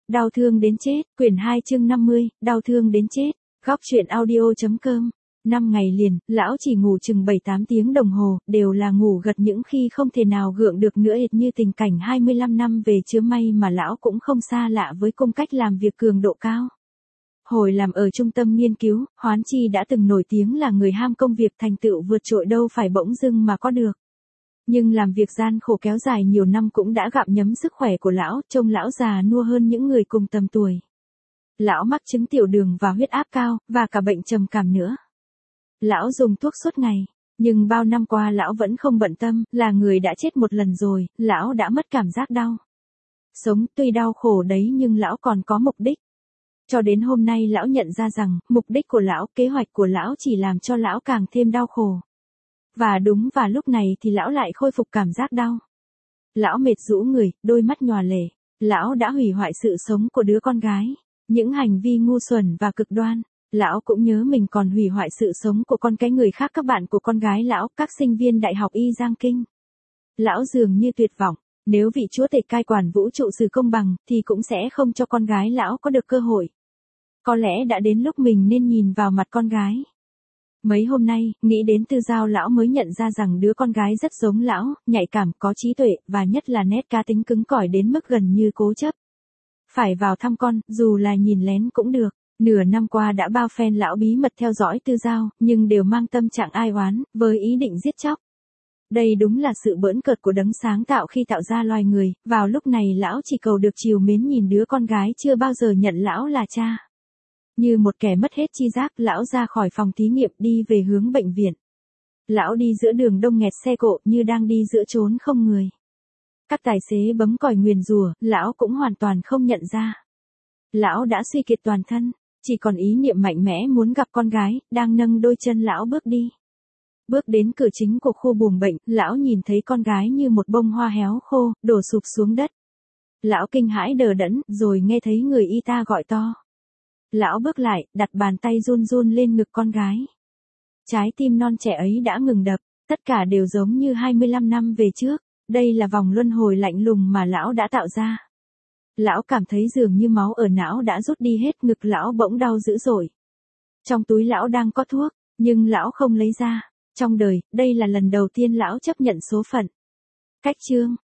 Đau thương đến chết, quyển 2 chương 50, đau thương đến chết. Góc truyện audio.com. 5 ngày liền, lão chỉ ngủ chừng 7-8 tiếng đồng hồ, đều là ngủ gật những khi không thể nào gượng được nữa, hệt như tình cảnh 25 năm về chứa may mà lão cũng không xa lạ với cung cách làm việc cường độ cao. Hồi làm ở trung tâm nghiên cứu, Hoán Chi đã từng nổi tiếng là người ham công việc, thành tựu vượt trội đâu phải bỗng dưng mà có được. Nhưng làm việc gian khổ kéo dài nhiều năm cũng đã gặm nhấm sức khỏe của lão, trông lão già nua hơn những người cùng tầm tuổi. Lão mắc chứng tiểu đường và huyết áp cao, và cả bệnh trầm cảm nữa. Lão dùng thuốc suốt ngày, nhưng bao năm qua lão vẫn không bận tâm, là người đã chết một lần rồi, lão đã mất cảm giác đau. Sống tuy đau khổ đấy nhưng lão còn có mục đích. Cho đến hôm nay lão nhận ra rằng, mục đích của lão, kế hoạch của lão chỉ làm cho lão càng thêm đau khổ. Và đúng vào lúc này thì lão lại khôi phục cảm giác đau. Lão mệt rũ người, đôi mắt nhòa lệ. Lão đã hủy hoại sự sống của đứa con gái. Những hành vi ngu xuẩn và cực đoan. Lão cũng nhớ mình còn hủy hoại sự sống của con cái người khác, các bạn của con gái lão, các sinh viên đại học Y Giang Kinh. Lão dường như tuyệt vọng. Nếu vị chúa tể cai quản vũ trụ xử công bằng, thì cũng sẽ không cho con gái lão có được cơ hội. Có lẽ đã đến lúc mình nên nhìn vào mặt con gái. Mấy hôm nay, nghĩ đến Tư Giao lão mới nhận ra rằng đứa con gái rất giống lão, nhạy cảm, có trí tuệ, và nhất là nét cá tính cứng cỏi đến mức gần như cố chấp. Phải vào thăm con, dù là nhìn lén cũng được. Nửa năm qua đã bao phen lão bí mật theo dõi Tư Giao, nhưng đều mang tâm trạng ai oán, với ý định giết chóc. Đây đúng là sự bỡn cợt của đấng sáng tạo khi tạo ra loài người, vào lúc này lão chỉ cầu được trìu mến nhìn đứa con gái chưa bao giờ nhận lão là cha. Như một kẻ mất hết tri giác, lão ra khỏi phòng thí nghiệm đi về hướng bệnh viện. Lão đi giữa đường đông nghẹt xe cộ như đang đi giữa chốn không người. Các tài xế bấm còi nguyền rủa, lão cũng hoàn toàn không nhận ra. Lão đã suy kiệt toàn thân, chỉ còn ý niệm mạnh mẽ muốn gặp con gái, đang nâng đôi chân lão bước đi. Bước đến cửa chính của khu buồng bệnh, lão nhìn thấy con gái như một bông hoa héo khô, đổ sụp xuống đất. Lão kinh hãi đờ đẫn, rồi nghe thấy người y tá gọi to. Lão bước lại, đặt bàn tay run run lên ngực con gái. Trái tim non trẻ ấy đã ngừng đập, tất cả đều giống như 25 năm về trước. Đây là vòng luân hồi lạnh lùng mà lão đã tạo ra. Lão cảm thấy dường như máu ở não đã rút đi hết, ngực lão bỗng đau dữ dội. Trong túi lão đang có thuốc, nhưng lão không lấy ra. Trong đời, đây là lần đầu tiên lão chấp nhận số phận. Cách chương.